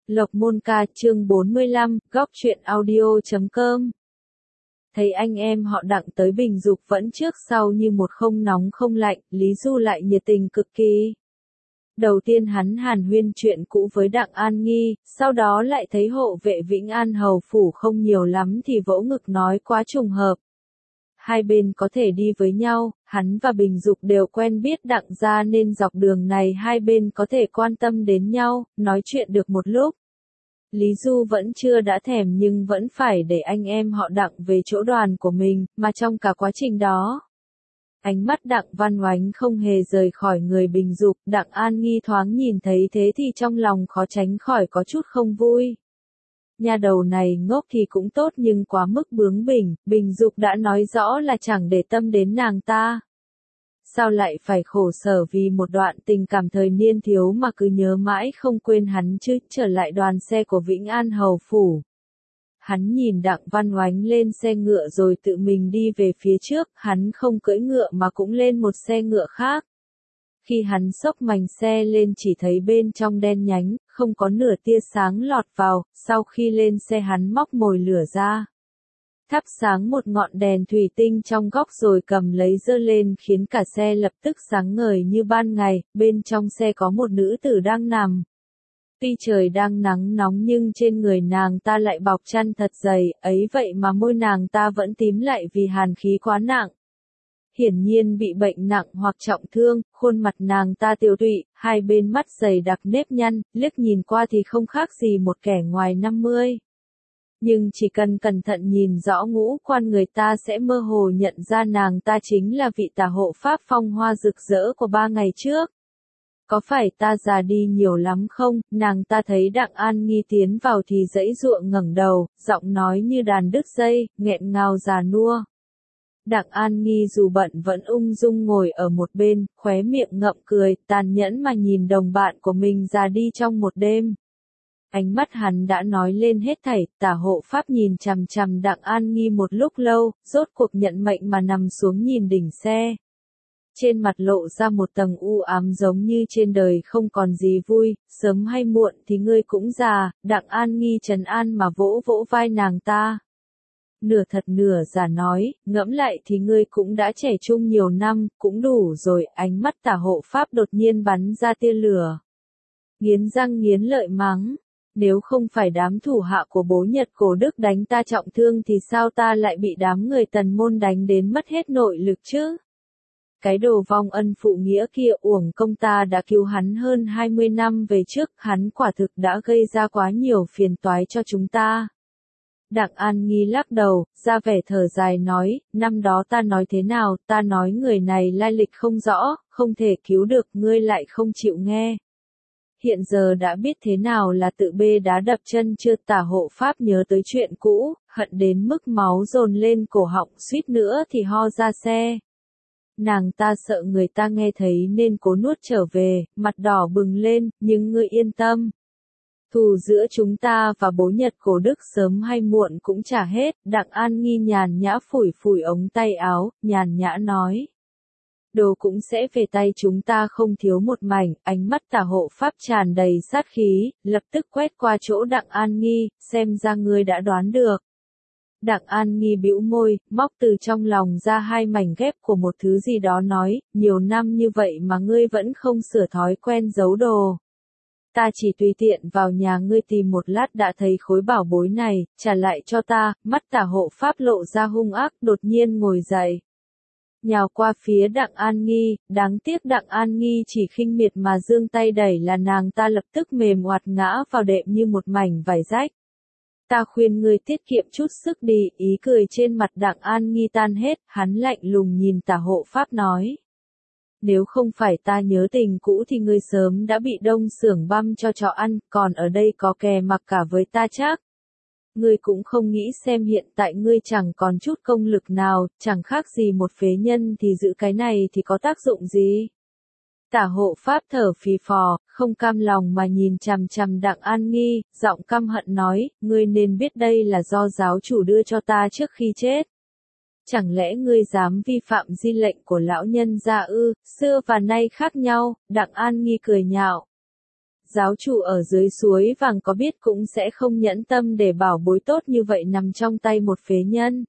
Lộc Môn Ca chương 45, góc truyện audio.com. Thấy anh em họ Đặng tới Bình Dục vẫn trước sau như một không nóng không lạnh, Lý Du lại nhiệt tình cực kỳ. Đầu tiên hắn hàn huyên chuyện cũ với Đặng An Nghi, sau đó lại thấy hộ vệ Vĩnh An hầu phủ không nhiều lắm thì vỗ ngực nói quá trùng hợp. Hai bên có thể đi với nhau, hắn và Bình Dục đều quen biết Đặng gia nên dọc đường này hai bên có thể quan tâm đến nhau, nói chuyện được một lúc. Lý Du vẫn chưa đã thèm nhưng vẫn phải để anh em họ Đặng về chỗ đoàn của mình, mà trong cả quá trình đó. Ánh mắt Đặng Văn Oánh không hề rời khỏi người Bình Dục, Đặng An Nghi thoáng nhìn thấy thế thì trong lòng khó tránh khỏi có chút không vui. Nhà đầu này ngốc thì cũng tốt nhưng quá mức bướng bỉnh, Bình Dục đã nói rõ là chẳng để tâm đến nàng ta. Sao lại phải khổ sở vì một đoạn tình cảm thời niên thiếu mà cứ nhớ mãi không quên hắn chứ, trở lại đoàn xe của Vĩnh An hầu phủ. Hắn nhìn Đặng Văn Oánh lên xe ngựa rồi tự mình đi về phía trước, hắn không cưỡi ngựa mà cũng lên một xe ngựa khác. Khi hắn xốc mành xe lên chỉ thấy bên trong đen nhánh, không có nửa tia sáng lọt vào, sau khi lên xe hắn móc mồi lửa ra. Thắp sáng một ngọn đèn thủy tinh trong góc rồi cầm lấy giơ lên khiến cả xe lập tức sáng ngời như ban ngày, bên trong xe có một nữ tử đang nằm. Tuy trời đang nắng nóng nhưng trên người nàng ta lại bọc chăn thật dày, ấy vậy mà môi nàng ta vẫn tím lại vì hàn khí quá nặng. Hiển nhiên bị bệnh nặng hoặc trọng thương, khuôn mặt nàng ta tiêu tụy, hai bên mắt dày đặc nếp nhăn, liếc nhìn qua thì không khác gì một kẻ ngoài 50. Nhưng chỉ cần cẩn thận nhìn rõ ngũ quan người ta sẽ mơ hồ nhận ra nàng ta chính là vị tả hộ pháp phong hoa rực rỡ của 3 ngày trước. Có phải ta già đi nhiều lắm không? Nàng ta thấy Đặng An Nghi tiến vào thì giãy giụa ngẩng đầu, giọng nói như đàn đứt dây, nghẹn ngào già nua. Đặng An Nghi dù bận vẫn ung dung ngồi ở một bên, khóe miệng ngậm cười, tàn nhẫn mà nhìn đồng bạn của mình già đi trong một đêm. Ánh mắt hắn đã nói lên hết thảy, tả hộ pháp nhìn chằm chằm Đặng An Nghi một lúc lâu, rốt cuộc nhận mệnh mà nằm xuống nhìn đỉnh xe. Trên mặt lộ ra một tầng u ám giống như trên đời không còn gì vui, sớm hay muộn thì ngươi cũng già, Đặng An Nghi trấn an mà vỗ vỗ vai nàng ta. Nửa thật nửa giả nói, ngẫm lại thì ngươi cũng đã trẻ trung nhiều năm, cũng đủ rồi, ánh mắt tả hộ pháp đột nhiên bắn ra tia lửa. Nghiến răng nghiến lợi mắng, nếu không phải đám thủ hạ của bố Nhật Cổ Đức đánh ta trọng thương thì sao ta lại bị đám người Tần Môn đánh đến mất hết nội lực chứ? Cái đồ vong ân phụ nghĩa kia uổng công ta đã cứu hắn hơn 20 năm về trước, hắn quả thực đã gây ra quá nhiều phiền toái cho chúng ta. Đặng An Nghi lắc đầu, ra vẻ thở dài nói, năm đó ta nói thế nào, ta nói người này lai lịch không rõ, không thể cứu được, ngươi lại không chịu nghe. Hiện giờ đã biết thế nào là tự bê đá đập chân chưa? Tả hộ pháp nhớ tới chuyện cũ, hận đến mức máu dồn lên cổ họng, suýt nữa thì ho ra xe. Nàng ta sợ người ta nghe thấy nên cố nuốt trở về, mặt đỏ bừng lên, nhưng ngươi yên tâm. Thù giữa chúng ta và bố Nhật Cổ Đức sớm hay muộn cũng trả hết, Đặng An Nghi nhàn nhã phủi phủi ống tay áo, nhàn nhã nói. Đồ cũng sẽ về tay chúng ta không thiếu một mảnh, ánh mắt tả hộ pháp tràn đầy sát khí, lập tức quét qua chỗ Đặng An Nghi, xem ra ngươi đã đoán được. Đặng An Nghi bĩu môi, móc từ trong lòng ra hai mảnh ghép của một thứ gì đó nói, nhiều năm như vậy mà ngươi vẫn không sửa thói quen giấu đồ. Ta chỉ tùy tiện vào nhà ngươi tìm một lát đã thấy khối bảo bối này, trả lại cho ta, mắt tả hộ pháp lộ ra hung ác, đột nhiên ngồi dậy. Nhào qua phía Đặng An Nghi, đáng tiếc Đặng An Nghi chỉ khinh miệt mà giương tay đẩy là nàng ta lập tức mềm oạt ngã vào đệm như một mảnh vải rách. Ta khuyên ngươi tiết kiệm chút sức đi, ý cười trên mặt Đặng An Nghi tan hết, hắn lạnh lùng nhìn tả hộ pháp nói. Nếu không phải ta nhớ tình cũ thì ngươi sớm đã bị đông xưởng băm cho chó ăn, còn ở đây có kè mặc cả với ta chắc. Ngươi cũng không nghĩ xem hiện tại ngươi chẳng còn chút công lực nào, chẳng khác gì một phế nhân thì giữ cái này thì có tác dụng gì? Tả hộ pháp thở phì phò, không cam lòng mà nhìn chằm chằm Đặng An Nghi, giọng căm hận nói, ngươi nên biết đây là do giáo chủ đưa cho ta trước khi chết. Chẳng lẽ ngươi dám vi phạm di lệnh của lão nhân gia ư? Xưa và nay khác nhau, Đặng An Nghi cười nhạo. Giáo chủ ở dưới suối vàng có biết cũng sẽ không nhẫn tâm để bảo bối tốt như vậy nằm trong tay một phế nhân.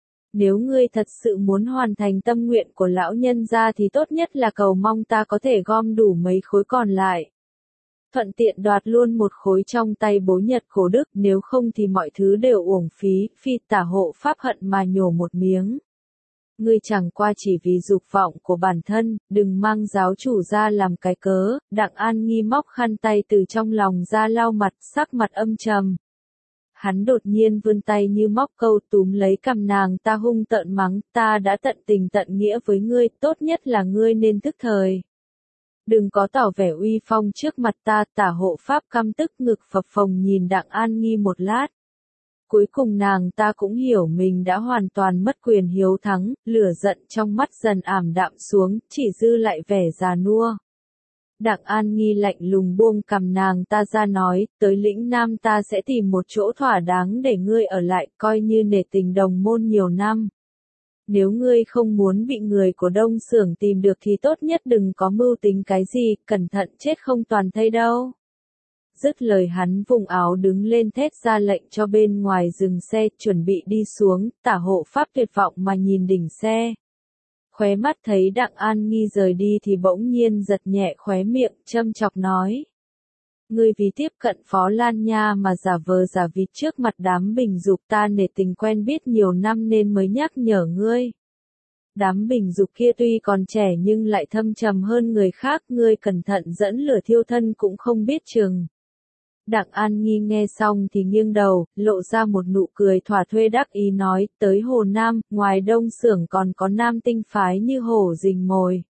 Nếu ngươi thật sự muốn hoàn thành tâm nguyện của lão nhân gia thì tốt nhất là cầu mong ta có thể gom đủ mấy khối còn lại. Thuận tiện đoạt luôn một khối trong tay bố Nhật Khổ Đức, nếu không thì mọi thứ đều uổng phí, phi tả hộ pháp hận mà nhổ một miếng. Ngươi chẳng qua chỉ vì dục vọng của bản thân, đừng mang giáo chủ ra làm cái cớ. Đặng An Nghi móc khăn tay từ trong lòng ra lau mặt, sắc mặt âm trầm. Hắn đột nhiên vươn tay như móc câu túm lấy cằm nàng ta hung tợn mắng, ta đã tận tình tận nghĩa với ngươi, tốt nhất là ngươi nên thức thời. Đừng có tỏ vẻ uy phong trước mặt ta. Tả hộ pháp căm tức ngực phập phồng nhìn Đặng An Nghi một lát. Cuối cùng nàng ta cũng hiểu mình đã hoàn toàn mất quyền hiếu thắng, lửa giận trong mắt dần ảm đạm xuống, chỉ dư lại vẻ già nua. Đặng An Nghi lạnh lùng buông cằm nàng ta ra nói, tới lĩnh Nam ta sẽ tìm một chỗ thỏa đáng để ngươi ở lại, coi như nể tình đồng môn nhiều năm. Nếu ngươi không muốn bị người của Đông Xưởng tìm được thì tốt nhất đừng có mưu tính cái gì, cẩn thận chết không toàn thây đâu. Dứt lời hắn vùng áo đứng lên thét ra lệnh cho bên ngoài dừng xe, chuẩn bị đi xuống. Tả hộ pháp tuyệt vọng mà nhìn đỉnh xe. Khóe mắt thấy Đặng An Nghi rời đi thì bỗng nhiên giật nhẹ khóe miệng, châm chọc nói. Ngươi vì tiếp cận Phó Lan Nha mà giả vờ giả vịt trước mặt đám bình dục, ta nể tình quen biết nhiều năm nên mới nhắc nhở ngươi. Đám bình dục kia tuy còn trẻ nhưng lại thâm trầm hơn người khác, ngươi cẩn thận dẫn lửa thiêu thân cũng không biết chừng. Đặng An Nghi nghe xong thì nghiêng đầu, lộ ra một nụ cười thỏa thuê đắc ý nói, tới Hồ Nam, ngoài Đông Xưởng còn có Nam Tinh phái như hổ rình mồi.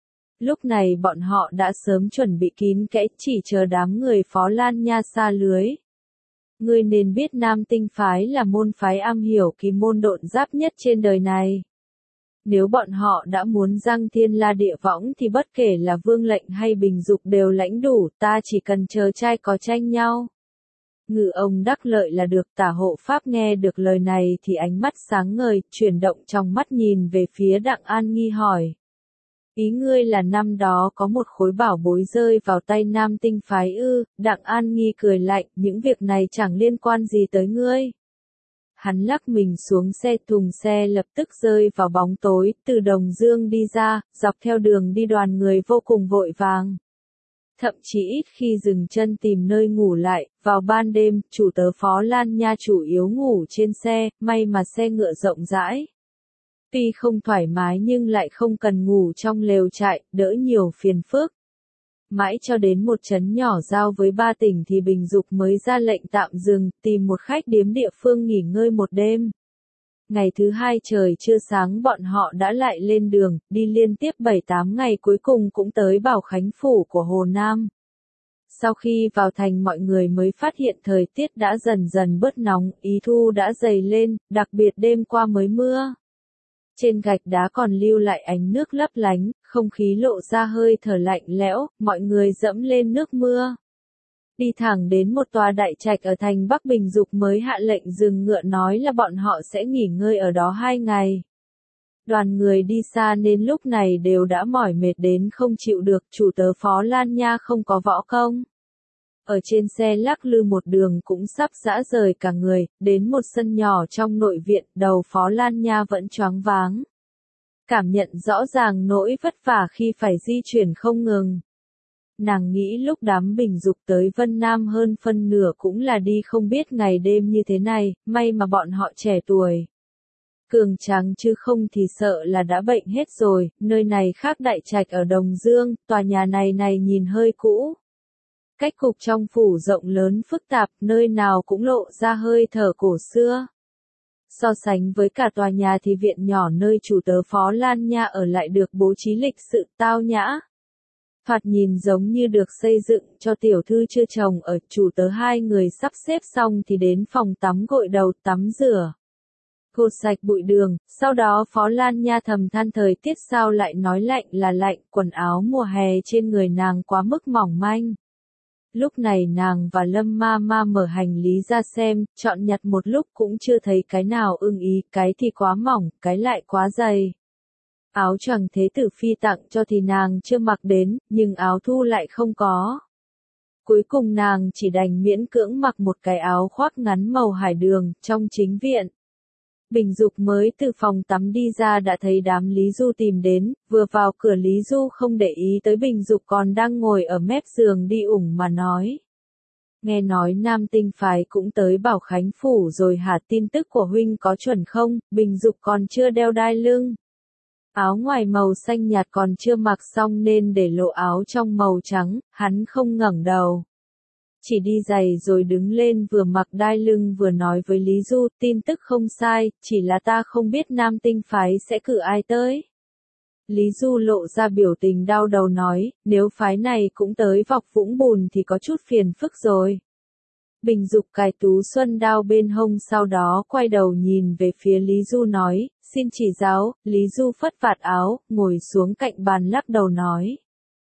Lúc này bọn họ đã sớm chuẩn bị kín kẽ, chỉ chờ đám người Phó Lan Nha sa lưới. Ngươi nên biết Nam Tinh phái là môn phái am hiểu kỳ môn độn giáp nhất trên đời này. Nếu bọn họ đã muốn giăng thiên la địa võng thì bất kể là vương lệnh hay bình dục đều lãnh đủ, ta chỉ cần chờ trai có tranh nhau. Ngự ông đắc lợi là được. Tả hộ pháp nghe được lời này thì ánh mắt sáng ngời, chuyển động trong mắt nhìn về phía Đặng An Nghi hỏi. Ý ngươi là năm đó có một khối bảo bối rơi vào tay Nam Tinh phái ư? Đặng An Nghi cười lạnh, những việc này chẳng liên quan gì tới ngươi. Hắn lắc mình xuống xe, thùng xe lập tức rơi vào bóng tối, từ Đồng Dương đi ra, dọc theo đường đi đoàn người vô cùng vội vàng. Thậm chí ít khi dừng chân tìm nơi ngủ lại, vào ban đêm, chủ tớ Phó Lan Nha chủ yếu ngủ trên xe, may mà xe ngựa rộng rãi. Tuy không thoải mái nhưng lại không cần ngủ trong lều trại, đỡ nhiều phiền phức. Mãi cho đến một trấn nhỏ giao với 3 tỉnh thì Bình Dục mới ra lệnh tạm dừng, tìm một khách điếm địa phương nghỉ ngơi một đêm. Ngày thứ hai trời chưa sáng bọn họ đã lại lên đường, đi liên tiếp 7-8 ngày cuối cùng cũng tới Bảo Khánh Phủ của Hồ Nam. Sau khi vào thành mọi người mới phát hiện thời tiết đã dần dần bớt nóng, ý thu đã dày lên, đặc biệt đêm qua mới mưa. Trên gạch đá còn lưu lại ánh nước lấp lánh, không khí lộ ra hơi thở lạnh lẽo, mọi người dẫm lên nước mưa. Đi thẳng đến một tòa đại trạch ở thành Bắc. Bình Dục mới hạ lệnh dừng ngựa nói là bọn họ sẽ nghỉ ngơi ở đó 2 ngày. Đoàn người đi xa nên lúc này đều đã mỏi mệt đến không chịu được, chủ tớ Phó Lan Nha không có võ công. Ở trên xe lắc lư một đường cũng sắp rã rời cả người, đến một sân nhỏ trong nội viện, đầu Phó Lan Nha vẫn choáng váng. Cảm nhận rõ ràng nỗi vất vả khi phải di chuyển không ngừng. Nàng nghĩ lúc đám Bình Dục tới Vân Nam hơn phân nửa cũng là đi không biết ngày đêm như thế này, may mà bọn họ trẻ tuổi. Cường tráng chứ không thì sợ là đã bệnh hết rồi. Nơi này khác đại trạch ở Đồng Dương, tòa nhà này nhìn hơi cũ. Cách cục trong phủ rộng lớn phức tạp, nơi nào cũng lộ ra hơi thở cổ xưa. So sánh với cả tòa nhà thì viện nhỏ nơi chủ tớ Phó Lan Nha ở lại được bố trí lịch sự tao nhã. Thoạt nhìn giống như được xây dựng cho tiểu thư chưa chồng ở. Chủ tớ 2 người sắp xếp xong thì đến phòng tắm gội đầu tắm rửa. Gột sạch bụi đường, sau đó Phó Lan Nha thầm than thời tiết sao lại nói lạnh là lạnh, quần áo mùa hè trên người nàng quá mức mỏng manh. Lúc này nàng và Lâm Ma Ma mở hành lý ra xem, chọn nhặt một lúc cũng chưa thấy cái nào ưng ý, cái thì quá mỏng, cái lại quá dày. Áo choàng Thế Tử Phi tặng cho thì nàng chưa mặc đến, nhưng áo thu lại không có. Cuối cùng nàng chỉ đành miễn cưỡng mặc một cái áo khoác ngắn màu hải đường, trong chính viện. Bình Dục mới từ phòng tắm đi ra đã thấy đám Lý Du tìm đến, vừa vào cửa Lý Du không để ý tới Bình Dục còn đang ngồi ở mép giường đi ủng mà nói. Nghe nói Nam Tinh phái cũng tới Bảo Khánh Phủ rồi hả, tin tức của huynh có chuẩn không? Bình Dục còn chưa đeo đai lưng. Áo ngoài màu xanh nhạt còn chưa mặc xong nên để lộ áo trong màu trắng, hắn không ngẩng đầu. Chỉ đi giày rồi đứng lên vừa mặc đai lưng vừa nói với Lý Du, tin tức không sai, chỉ là ta không biết Nam Tinh phái sẽ cử ai tới. Lý Du lộ ra biểu tình đau đầu nói, nếu phái này cũng tới Vọc Vũng Bùn thì có chút phiền phức rồi. Bình Dục cài tú xuân đao bên hông sau đó quay đầu nhìn về phía Lý Du nói, xin chỉ giáo. Lý Du phất vạt áo, ngồi xuống cạnh bàn lắc đầu nói.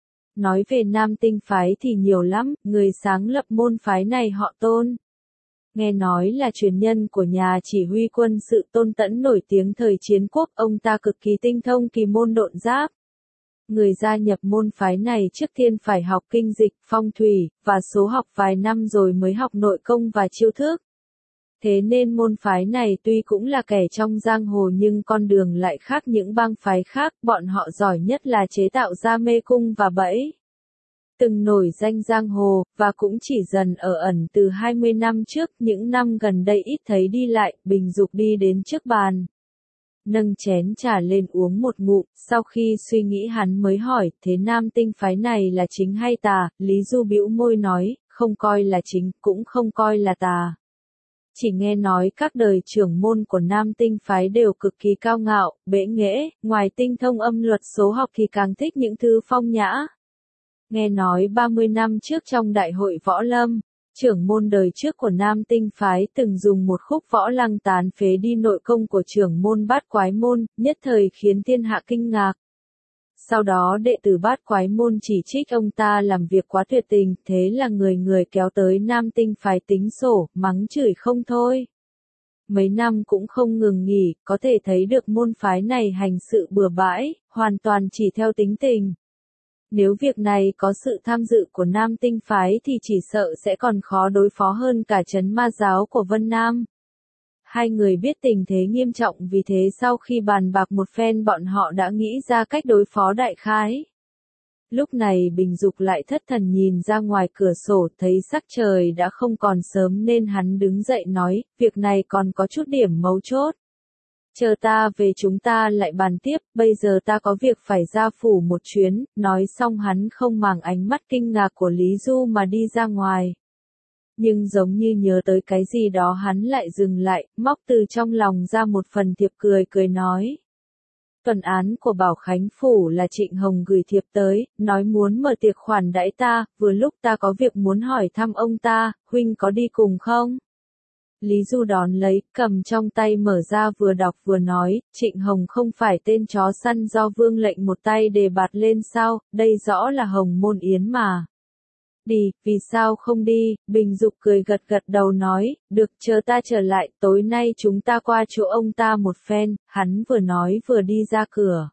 Nói về Nam Tinh phái thì nhiều lắm, người sáng lập môn phái này họ Tôn. Nghe nói là truyền nhân của nhà chỉ huy quân sự Tôn Tẫn nổi tiếng thời chiến quốc, ông ta cực kỳ tinh thông kỳ môn độn giáp. Người gia nhập môn phái này trước tiên phải học kinh dịch, phong thủy, và số học vài năm rồi mới học nội công và chiêu thức. Thế nên môn phái này tuy cũng là kẻ trong giang hồ nhưng con đường lại khác những bang phái khác, bọn họ giỏi nhất là chế tạo ra mê cung và bẫy. Từng nổi danh giang hồ, và cũng chỉ dần ở ẩn từ 20 năm trước, những năm gần đây ít thấy đi lại. Bình Dục đi đến trước bàn. Nâng chén trà lên uống một ngụm, sau khi suy nghĩ hắn mới hỏi, thế Nam Tinh phái này là chính hay tà? Lý Du bĩu môi nói, không coi là chính, cũng không coi là tà. Chỉ nghe nói các đời trưởng môn của Nam Tinh phái đều cực kỳ cao ngạo, bẽ nghễ, ngoài tinh thông âm luật số học thì càng thích những thứ phong nhã. Nghe nói 30 năm trước trong đại hội võ lâm, trưởng môn đời trước của Nam Tinh phái từng dùng một khúc võ lăng tán phế đi nội công của trưởng môn Bát Quái môn, nhất thời khiến thiên hạ kinh ngạc. Sau đó đệ tử Bát Quái môn chỉ trích ông ta làm việc quá tuyệt tình, thế là người người kéo tới Nam Tinh phái tính sổ, mắng chửi không thôi. Mấy năm cũng không ngừng nghỉ, có thể thấy được môn phái này hành sự bừa bãi, hoàn toàn chỉ theo tính tình. Nếu việc này có sự tham dự của Nam Tinh phái thì chỉ sợ sẽ còn khó đối phó hơn cả Trấn Ma giáo của Vân Nam. Hai người biết tình thế nghiêm trọng, vì thế sau khi bàn bạc một phen bọn họ đã nghĩ ra cách đối phó đại khái. Lúc này Bình Dục lại thất thần nhìn ra ngoài cửa sổ, thấy sắc trời đã không còn sớm nên hắn đứng dậy nói, việc này còn có chút điểm mấu chốt. Chờ ta về chúng ta lại bàn tiếp, bây giờ ta có việc phải ra phủ một chuyến. Nói xong hắn không màng ánh mắt kinh ngạc của Lý Du mà đi ra ngoài. Nhưng giống như nhớ tới cái gì đó hắn lại dừng lại, móc từ trong lòng ra một phần thiệp cười nói. Tuần án của Bảo Khánh Phủ là Trịnh Hồng gửi thiệp tới, nói muốn mở tiệc khoản đãi ta, vừa lúc ta có việc muốn hỏi thăm ông ta, huynh có đi cùng không? Lý Du đón lấy, cầm trong tay mở ra vừa đọc vừa nói, Trịnh Hồng không phải tên chó săn do vương lệnh một tay đề bạt lên sao, đây rõ là Hồng Môn Yến mà. Đi, vì sao không đi? Bình Dục cười gật đầu nói, được, chờ ta trở lại, tối nay chúng ta qua chỗ ông ta một phen. Hắn vừa nói vừa đi ra cửa.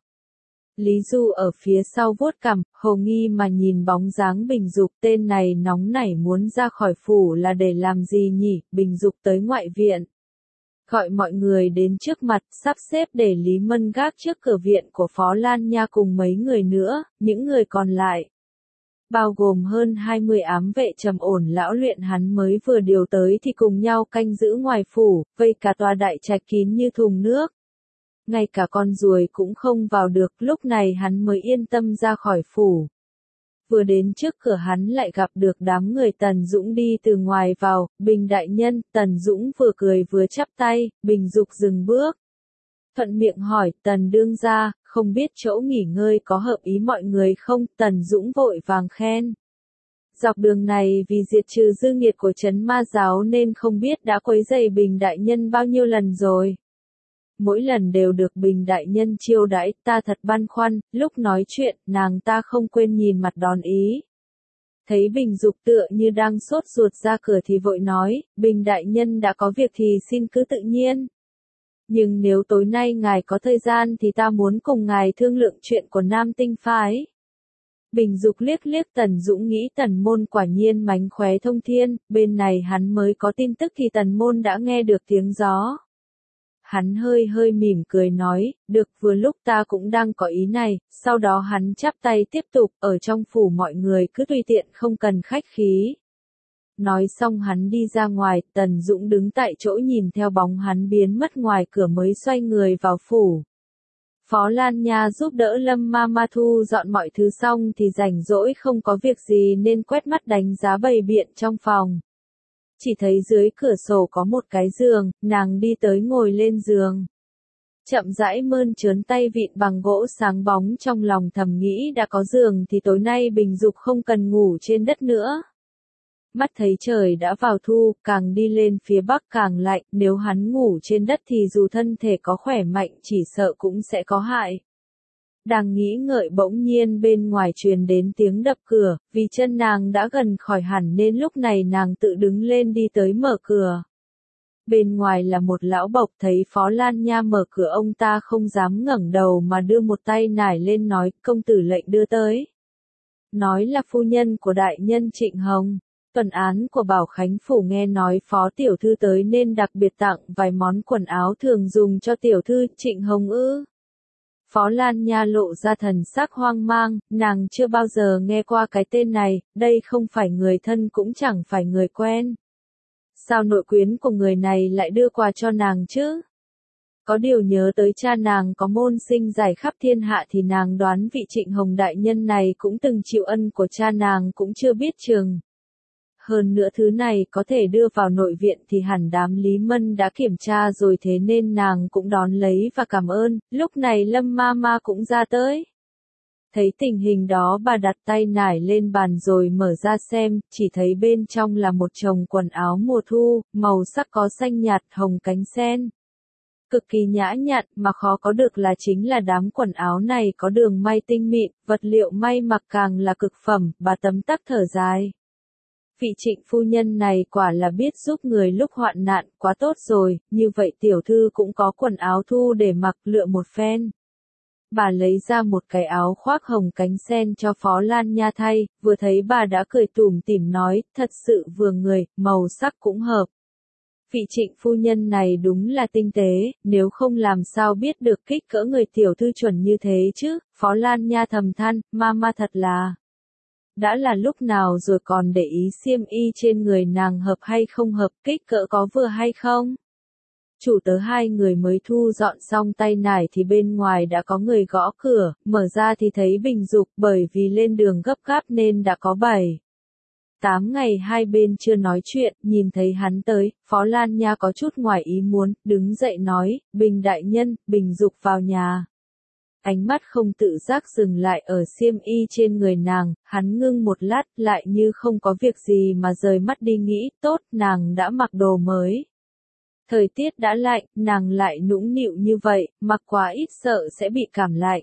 Lý Du ở phía sau vuốt cằm, hồ nghi mà nhìn bóng dáng Bình Dục, tên này nóng nảy muốn ra khỏi phủ là để làm gì nhỉ? Bình Dục tới ngoại viện, gọi mọi người đến trước mặt, sắp xếp để Lý Mân gác trước cửa viện của Phó Lan Nha cùng mấy người nữa, những người còn lại, bao gồm hơn 20 ám vệ trầm ổn lão luyện hắn mới vừa điều tới thì cùng nhau canh giữ ngoài phủ, vây cả tòa đại trạch kín như thùng nước. Ngay cả con ruồi cũng không vào được, lúc này hắn mới yên tâm ra khỏi phủ. Vừa đến trước cửa hắn lại gặp được đám người Tần Dũng đi từ ngoài vào, Bình đại nhân. Tần Dũng vừa cười vừa chắp tay. Bình Dục dừng bước, thuận miệng hỏi, Tần đương gia, không biết chỗ nghỉ ngơi có hợp ý mọi người không? Tần Dũng vội vàng khen. Dọc đường này vì diệt trừ dư nghiệt của Trấn Ma giáo nên không biết đã quấy rầy Bình đại nhân bao nhiêu lần rồi. Mỗi lần đều được Bình đại nhân chiêu đãi, ta thật băn khoăn. Lúc nói chuyện, nàng ta không quên nhìn mặt đón ý. Thấy Bình Dục tựa như đang sốt ruột ra cửa thì vội nói, Bình đại nhân đã có việc thì xin cứ tự nhiên. Nhưng nếu tối nay ngài có thời gian thì ta muốn cùng ngài thương lượng chuyện của Nam Tinh phái. Bình Dục liếc liếc Tần Dũng nghĩ Tần Môn quả nhiên mánh khóe thông thiên, bên này hắn mới có tin tức thì Tần Môn đã nghe được tiếng gió. Hắn hơi hơi mỉm cười nói, được vừa lúc ta cũng đang có ý này, sau đó hắn chắp tay tiếp tục, ở trong phủ mọi người cứ tùy tiện không cần khách khí. Nói xong hắn đi ra ngoài, Tần Dũng đứng tại chỗ nhìn theo bóng hắn biến mất ngoài cửa mới xoay người vào phủ. Phó Lan Nha giúp đỡ Lâm Ma thu dọn mọi thứ xong thì rảnh rỗi không có việc gì nên quét mắt đánh giá bày biện trong phòng. Chỉ thấy dưới cửa sổ có một cái giường, nàng đi tới ngồi lên giường. Chậm rãi mơn trớn tay vịn bằng gỗ sáng bóng trong lòng thầm nghĩ đã có giường thì tối nay Bình Dục không cần ngủ trên đất nữa. Mắt thấy trời đã vào thu, càng đi lên phía bắc càng lạnh, nếu hắn ngủ trên đất thì dù thân thể có khỏe mạnh chỉ sợ cũng sẽ có hại. Đang nghĩ ngợi bỗng nhiên bên ngoài truyền đến tiếng đập cửa, vì chân nàng đã gần khỏi hẳn nên lúc này nàng tự đứng lên đi tới mở cửa. Bên ngoài là một lão bộc thấy Phó Lan Nha mở cửa ông ta không dám ngẩng đầu mà đưa một tay nải lên nói công tử lệnh đưa tới. Nói là phu nhân của đại nhân Trịnh Hồng. Tuần án của Bảo Khánh Phủ nghe nói phó tiểu thư tới nên đặc biệt tặng vài món quần áo thường dùng cho tiểu thư Trịnh Hồng ư. Phó Lan Nha lộ ra thần sắc hoang mang, nàng chưa bao giờ nghe qua cái tên này, đây không phải người thân cũng chẳng phải người quen. Sao nội quyến của người này lại đưa quà cho nàng chứ? Có điều nhớ tới cha nàng có môn sinh giải khắp thiên hạ thì nàng đoán vị Trịnh Hồng đại nhân này cũng từng chịu ân của cha nàng cũng chưa biết chừng. Hơn nữa thứ này có thể đưa vào nội viện thì hẳn đám Lý Mân đã kiểm tra rồi thế nên nàng cũng đón lấy và cảm ơn, lúc này Lâm Ma cũng ra tới. Thấy tình hình đó bà đặt tay nải lên bàn rồi mở ra xem, chỉ thấy bên trong là một chồng quần áo mùa thu, màu sắc có xanh nhạt hồng cánh sen. Cực kỳ nhã nhặn mà khó có được là chính là đám quần áo này có đường may tinh mịn, vật liệu may mặc càng là cực phẩm, bà tấm tắc thở dài. Vị Trịnh phu nhân này quả là biết giúp người lúc hoạn nạn, quá tốt rồi, như vậy tiểu thư cũng có quần áo thu để mặc lựa một phen. Bà lấy ra một cái áo khoác hồng cánh sen cho Phó Lan Nha thay, vừa thấy bà đã cười tủm tỉm nói, thật sự vừa người, màu sắc cũng hợp. Vị Trịnh phu nhân này đúng là tinh tế, nếu không làm sao biết được kích cỡ người tiểu thư chuẩn như thế chứ, Phó Lan Nha thầm than, ma thật là. Đã là lúc nào rồi còn để ý xiêm y trên người nàng hợp hay không hợp, kích cỡ có vừa hay không? Chủ tớ hai người mới thu dọn xong tay nải thì bên ngoài đã có người gõ cửa, mở ra thì thấy Bình Dục, bởi vì lên đường gấp gáp nên đã có 7-8 ngày hai bên chưa nói chuyện, nhìn thấy hắn tới, Phó Lan Nha có chút ngoài ý muốn, đứng dậy nói, Bình đại nhân, Bình Dục vào nhà. Ánh mắt không tự giác dừng lại ở xiêm y trên người nàng, hắn ngưng một lát lại như không có việc gì mà rời mắt đi nghĩ, tốt, nàng đã mặc đồ mới. Thời tiết đã lạnh, nàng lại nũng nịu như vậy, mặc quá ít sợ sẽ bị cảm lạnh.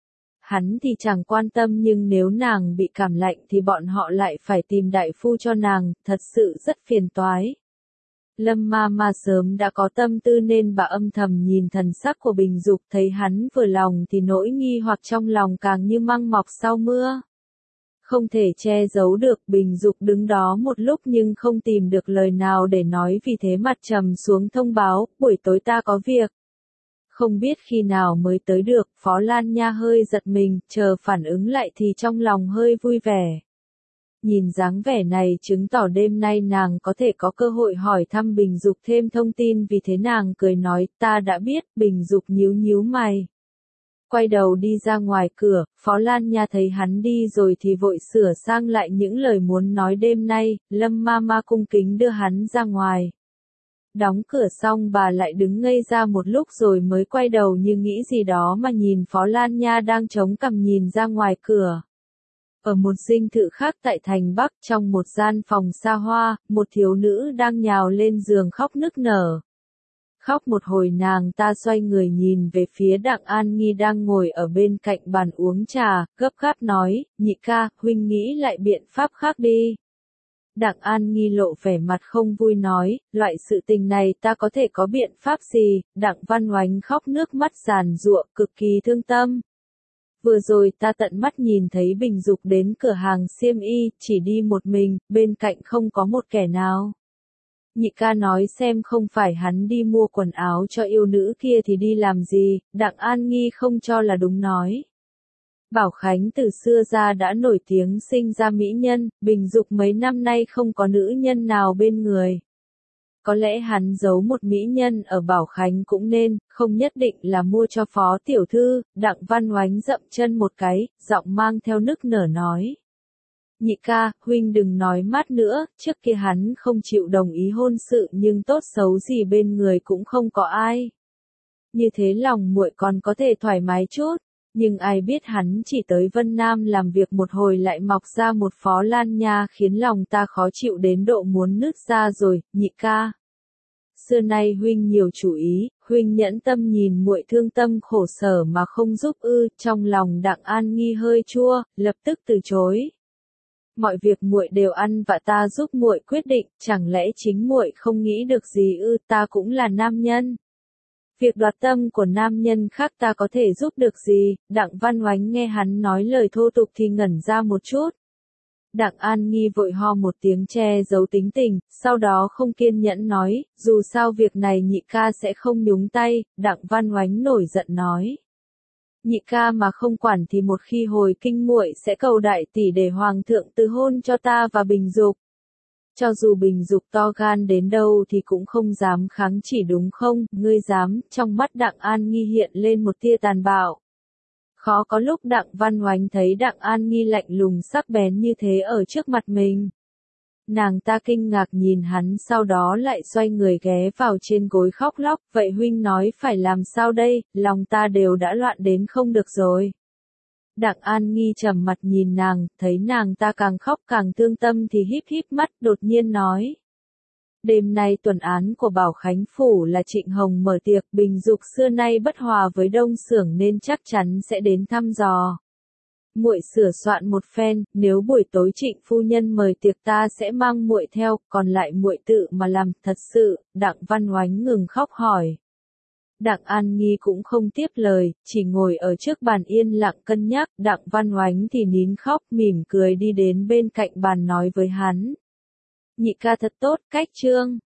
Hắn thì chẳng quan tâm nhưng nếu nàng bị cảm lạnh thì bọn họ lại phải tìm đại phu cho nàng, thật sự rất phiền toái. Lâm Ma sớm đã có tâm tư nên bà âm thầm nhìn thần sắc của Bình Dục, thấy hắn vừa lòng thì nỗi nghi hoặc trong lòng càng như măng mọc sau mưa. Không thể che giấu được, Bình Dục đứng đó một lúc nhưng không tìm được lời nào để nói vì thế mặt trầm xuống thông báo, buổi tối ta có việc. Không biết khi nào mới tới được, Phó Lan Nha hơi giật mình, chờ phản ứng lại thì trong lòng hơi vui vẻ. Nhìn dáng vẻ này chứng tỏ đêm nay nàng có thể có cơ hội hỏi thăm Bình Dục thêm thông tin vì thế nàng cười nói, ta đã biết, Bình Dục nhíu nhíu mày. Quay đầu đi ra ngoài cửa, Phó Lan Nha thấy hắn đi rồi thì vội sửa sang lại những lời muốn nói đêm nay, Lâm Ma cung kính đưa hắn ra ngoài. Đóng cửa xong bà lại đứng ngây ra một lúc rồi mới quay đầu như nghĩ gì đó mà nhìn Phó Lan Nha đang chống cằm nhìn ra ngoài cửa. Ở một dinh thự khác tại thành Bắc trong một gian phòng xa hoa, một thiếu nữ đang nhào lên giường khóc nức nở. Khóc một hồi nàng ta xoay người nhìn về phía Đặng An Nghi đang ngồi ở bên cạnh bàn uống trà, gấp gáp nói, nhị ca, huynh nghĩ lại biện pháp khác đi. Đặng An Nghi lộ vẻ mặt không vui nói, loại sự tình này ta có thể có biện pháp gì, Đặng Văn Oánh khóc nước mắt giàn giụa, cực kỳ thương tâm. Vừa rồi ta tận mắt nhìn thấy Bình Dục đến cửa hàng xiêm y, chỉ đi một mình, bên cạnh không có một kẻ nào. Nhị ca nói xem không phải hắn đi mua quần áo cho yêu nữ kia thì đi làm gì, Đặng An Nghi không cho là đúng nói. Bảo Khánh từ xưa ra đã nổi tiếng sinh ra mỹ nhân, Bình Dục mấy năm nay không có nữ nhân nào bên người. Có lẽ hắn giấu một mỹ nhân ở Bảo Khánh cũng nên, không nhất định là mua cho phó tiểu thư, Đặng Văn Oánh dậm chân một cái, giọng mang theo nức nở nói. Nhị ca, huynh đừng nói mát nữa, trước kia hắn không chịu đồng ý hôn sự nhưng tốt xấu gì bên người cũng không có ai. Như thế lòng muội còn có thể thoải mái chút, nhưng ai biết hắn chỉ tới Vân Nam làm việc một hồi lại mọc ra một Phó Lan Nha khiến lòng ta khó chịu đến độ muốn nứt ra rồi, nhị ca. Xưa nay huynh nhiều chủ ý, huynh nhẫn tâm nhìn muội thương tâm khổ sở mà không giúp ư, trong lòng Đặng An Nghi hơi chua, lập tức từ chối. Mọi việc muội đều ăn và ta giúp muội quyết định, chẳng lẽ chính muội không nghĩ được gì ư, ta cũng là nam nhân. Việc đoạt tâm của nam nhân khác ta có thể giúp được gì, Đặng Văn Oánh nghe hắn nói lời thô tục thì ngẩn ra một chút. Đặng An Nghi vội ho một tiếng che giấu tính tình, sau đó không kiên nhẫn nói, dù sao việc này nhị ca sẽ không nhúng tay, Đặng Văn Oánh nổi giận nói. Nhị ca mà không quản thì một khi hồi kinh muội sẽ cầu đại tỷ để hoàng thượng từ hôn cho ta và Bình Dục. Cho dù Bình Dục to gan đến đâu thì cũng không dám kháng chỉ đúng không, ngươi dám, trong mắt Đặng An Nghi hiện lên một tia tàn bạo. Khó có lúc Đặng Văn Oánh thấy Đặng An Nghi lạnh lùng sắc bén như thế ở trước mặt mình. Nàng ta kinh ngạc nhìn hắn sau đó lại xoay người ghé vào trên gối khóc lóc, vậy huynh nói phải làm sao đây, lòng ta đều đã loạn đến không được rồi. Đặng An Nghi trầm mặt nhìn nàng, thấy nàng ta càng khóc càng thương tâm thì híp híp mắt, đột nhiên nói. Đêm nay tuần án của Bảo Khánh Phủ là Trịnh Hồng mở tiệc, Bình Dục xưa nay bất hòa với Đông Xưởng nên chắc chắn sẽ đến thăm dò. Muội sửa soạn một phen, nếu buổi tối Trịnh phu nhân mời tiệc ta sẽ mang muội theo, còn lại muội tự mà làm, thật sự, Đặng Văn Oánh ngừng khóc hỏi. Đặng An Nghi cũng không tiếp lời, chỉ ngồi ở trước bàn yên lặng cân nhắc, Đặng Văn Oánh thì nín khóc mỉm cười đi đến bên cạnh bàn nói với hắn. Nhị ca thật tốt, cách trương.